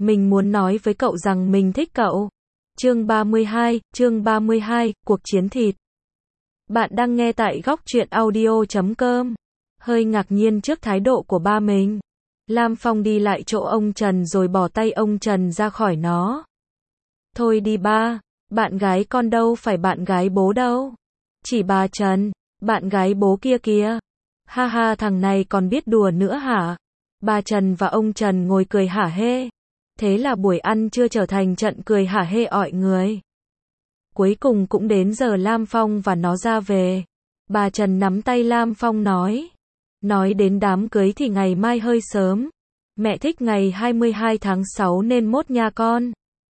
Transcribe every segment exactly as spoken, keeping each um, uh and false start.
Mình muốn nói với cậu rằng mình thích cậu. Chương ba mươi hai, chương ba mươi hai, cuộc chiến thịt. Bạn đang nghe tại góc truyện audio chấm com. Hơi ngạc nhiên trước thái độ của ba mình, Lam Phong đi lại chỗ ông Trần rồi bỏ tay ông Trần ra khỏi nó. Thôi đi ba, bạn gái con đâu phải bạn gái bố đâu. Chỉ bà Trần, bạn gái bố kia kìa. Ha ha, thằng này còn biết đùa nữa hả? Bà Trần và ông Trần ngồi cười hả hê. Thế là buổi ăn trưa trở thành trận cười hả hê ọi người. Cuối cùng cũng đến giờ Lam Phong và nó ra về. Bà Trần nắm tay Lam Phong nói. Nói đến đám cưới thì ngày mai hơi sớm. Mẹ thích ngày hai mươi hai tháng sáu nên mốt nha con.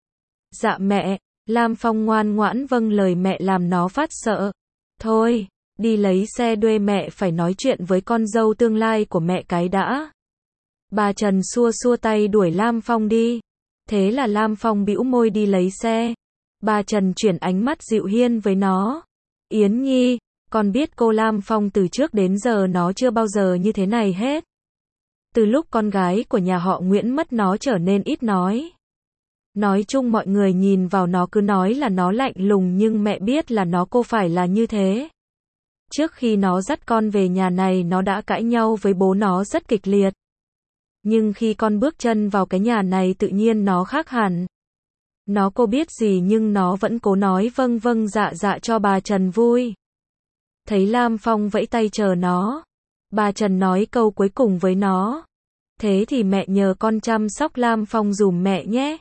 Dạ mẹ. Lam Phong ngoan ngoãn vâng lời mẹ làm nó phát sợ. Thôi, đi lấy xe đuê, mẹ phải nói chuyện với con dâu tương lai của mẹ cái đã. Bà Trần xua xua tay đuổi Lam Phong đi. Thế là Lam Phong bĩu môi đi lấy xe. Bà Trần chuyển ánh mắt dịu hiên với nó. Yến Nhi, con biết cô Lam Phong từ trước đến giờ nó chưa bao giờ như thế này hết. Từ lúc con gái của nhà họ Nguyễn mất nó trở nên ít nói. Nói chung mọi người nhìn vào nó cứ nói là nó lạnh lùng, nhưng mẹ biết là nó cô phải là như thế. Trước khi nó dắt con về nhà này nó đã cãi nhau với bố nó rất kịch liệt. Nhưng khi con bước chân vào cái nhà này tự nhiên nó khác hẳn. Nó cô biết gì nhưng nó vẫn cố nói vâng vâng dạ dạ cho bà Trần vui. Thấy Lam Phong vẫy tay chờ nó, bà Trần nói câu cuối cùng với nó. Thế thì mẹ nhờ con chăm sóc Lam Phong dùm mẹ nhé.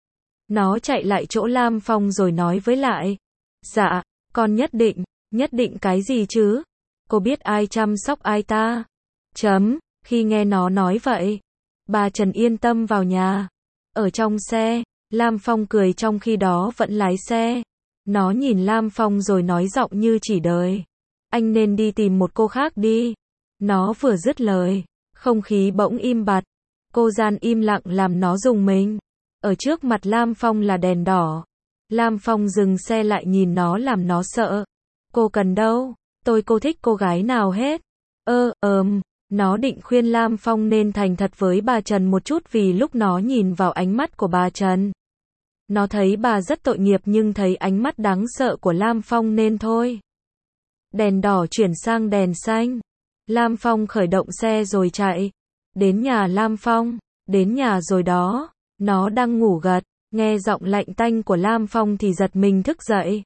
Nó chạy lại chỗ Lam Phong rồi nói với lại. Dạ, con nhất định, nhất định cái gì chứ? Cô biết ai chăm sóc ai ta? Chấm, khi nghe nó nói vậy, bà Trần yên tâm vào nhà. Ở trong xe, Lam Phong cười trong khi đó vẫn lái xe. Nó nhìn Lam Phong rồi nói giọng như chỉ đời. Anh nên đi tìm một cô khác đi. Nó vừa dứt lời, không khí bỗng im bặt. Cô gian im lặng làm nó rùng mình. Ở trước mặt Lam Phong là đèn đỏ. Lam Phong dừng xe lại nhìn nó làm nó sợ. Cô cần đâu? Tôi cô thích cô gái nào hết? Ơ, ờm. Nó định khuyên Lam Phong nên thành thật với bà Trần một chút vì lúc nó nhìn vào ánh mắt của bà Trần. Nó thấy bà rất tội nghiệp nhưng thấy ánh mắt đáng sợ của Lam Phong nên thôi. Đèn đỏ chuyển sang đèn xanh. Lam Phong khởi động xe rồi chạy. Đến nhà Lam Phong. Đến nhà rồi đó. Nó đang ngủ gật. Nghe giọng lạnh tanh của Lam Phong thì giật mình thức dậy.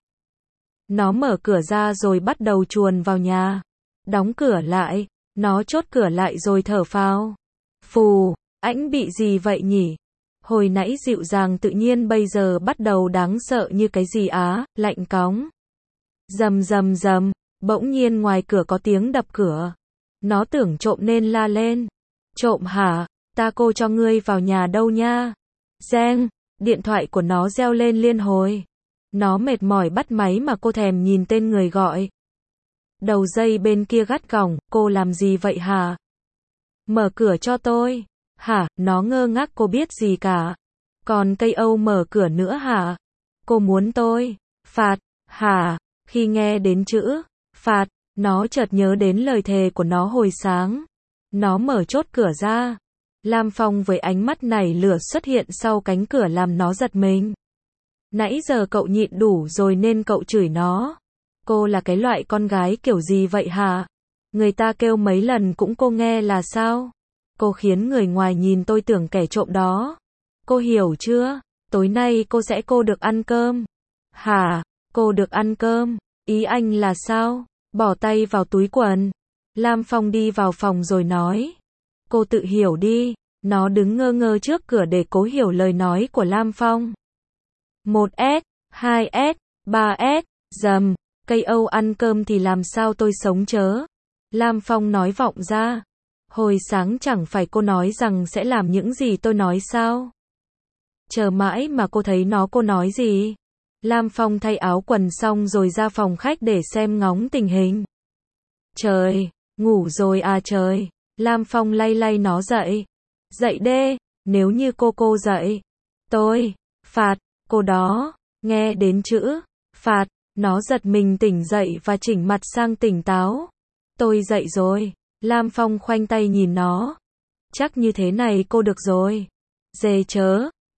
Nó mở cửa ra rồi bắt đầu chuồn vào nhà. Đóng cửa lại. Nó chốt cửa lại rồi thở phào. Phù, ảnh bị gì vậy nhỉ? Hồi nãy dịu dàng tự nhiên bây giờ bắt đầu đáng sợ như cái gì á, lạnh cóng. Rầm rầm rầm, bỗng nhiên ngoài cửa có tiếng đập cửa. Nó tưởng trộm nên la lên. Trộm hả? Ta cô cho ngươi vào nhà đâu nha. Reng, điện thoại của nó reo lên liên hồi. Nó mệt mỏi bắt máy mà cô thèm nhìn tên người gọi. Đầu dây bên kia gắt gỏng, cô làm gì vậy hả? Mở cửa cho tôi. Hả? Nó ngơ ngác, cô biết gì cả. Còn cây Âu mở cửa nữa hả? Cô muốn tôi phạt, hả? Khi nghe đến chữ phạt, nó chợt nhớ đến lời thề của nó hồi sáng. Nó mở chốt cửa ra. Lam Phong với ánh mắt nảy lửa xuất hiện sau cánh cửa làm nó giật mình. Nãy giờ cậu nhịn đủ rồi nên cậu chửi nó. Cô là cái loại con gái kiểu gì vậy hả? Người ta kêu mấy lần cũng cô nghe là sao? Cô khiến người ngoài nhìn tôi tưởng kẻ trộm đó. Cô hiểu chưa? Tối nay cô sẽ cô được ăn cơm. Hả? Cô được ăn cơm? Ý anh là sao? Bỏ tay vào túi quần. Lam Phong đi vào phòng rồi nói. Cô tự hiểu đi. Nó đứng ngơ ngơ trước cửa để cố hiểu lời nói của Lam Phong. một S, hai S, ba S, dầm. Cây Âu ăn cơm thì làm sao tôi sống chớ? Lam Phong nói vọng ra. Hồi sáng chẳng phải cô nói rằng sẽ làm những gì tôi nói sao? Chờ mãi mà cô thấy nó cô nói gì? Lam Phong thay áo quần xong rồi ra phòng khách để xem ngóng tình hình. Trời, ngủ rồi à trời. Lam Phong lay lay nó dậy. Dậy đê, nếu như cô cô dậy. Tôi, phạt, cô đó. Nghe đến chữ phạt, nó giật mình tỉnh dậy và chỉnh mặt sang tỉnh táo. Tôi dậy rồi. Lam Phong khoanh tay nhìn nó. Chắc như thế này cô được rồi. Dề chớ,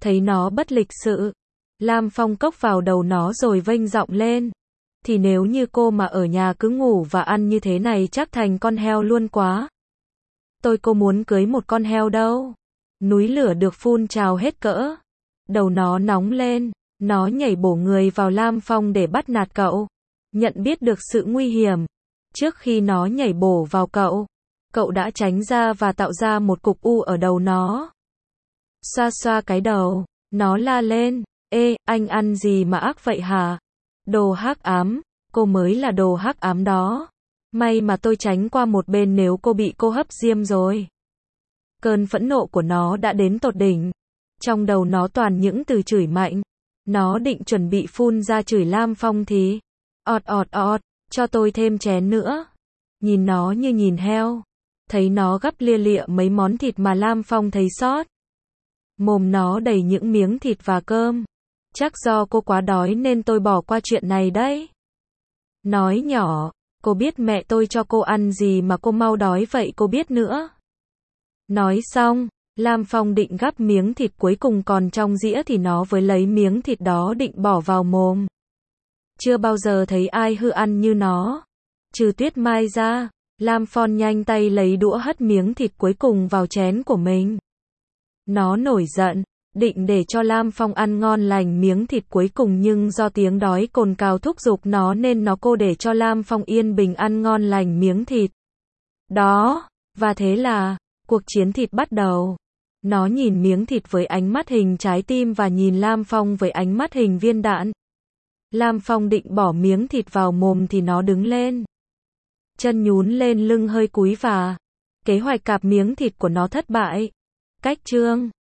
Thấy nó bất lịch sự, Lam Phong cốc vào đầu nó rồi vênh giọng lên. Thì nếu như cô mà ở nhà cứ ngủ và ăn như thế này chắc thành con heo luôn quá. Tôi cô muốn cưới một con heo đâu. Núi lửa được phun trào hết cỡ. Đầu nó nóng lên, nó nhảy bổ người vào Lam Phong để bắt nạt cậu. Nhận biết được sự nguy hiểm. Trước khi nó nhảy bổ vào cậu, cậu đã tránh ra và tạo ra một cục u ở đầu nó. Xoa xoa cái đầu, nó la lên, ê, anh ăn gì mà ác vậy hả? Đồ hắc ám, cô mới là đồ hắc ám đó. May mà tôi tránh qua một bên nếu cô bị cô hấp diêm rồi. Cơn phẫn nộ của nó đã đến tột đỉnh. Trong đầu nó toàn những từ chửi mạnh. Nó định chuẩn bị phun ra chửi Lam Phong thì, ọt ọt ọt, cho tôi thêm chén nữa. Nhìn nó như nhìn heo. Thấy nó gắp lia lịa mấy món thịt mà Lam Phong thấy sót. Mồm nó đầy những miếng thịt và cơm. Chắc do cô quá đói nên tôi bỏ qua chuyện này đấy. Nói nhỏ, cô biết mẹ tôi cho cô ăn gì mà cô mau đói vậy cô biết nữa. Nói xong, Lam Phong định gắp miếng thịt cuối cùng còn trong dĩa thì nó với lấy miếng thịt đó định bỏ vào mồm. Chưa bao giờ thấy ai hư ăn như nó. Trừ Tuyết Mai ra, Lam Phong nhanh tay lấy đũa hất miếng thịt cuối cùng vào chén của mình. Nó nổi giận, định để cho Lam Phong ăn ngon lành miếng thịt cuối cùng nhưng do tiếng đói cồn cào thúc giục nó nên nó cô để cho Lam Phong yên bình ăn ngon lành miếng thịt. Đó, và thế là, cuộc chiến thịt bắt đầu. Nó nhìn miếng thịt với ánh mắt hình trái tim và nhìn Lam Phong với ánh mắt hình viên đạn. Lam Phong định bỏ miếng thịt vào mồm thì nó đứng lên. Chân nhún lên lưng hơi cúi và kế hoạch cạp miếng thịt của nó thất bại. Cách chương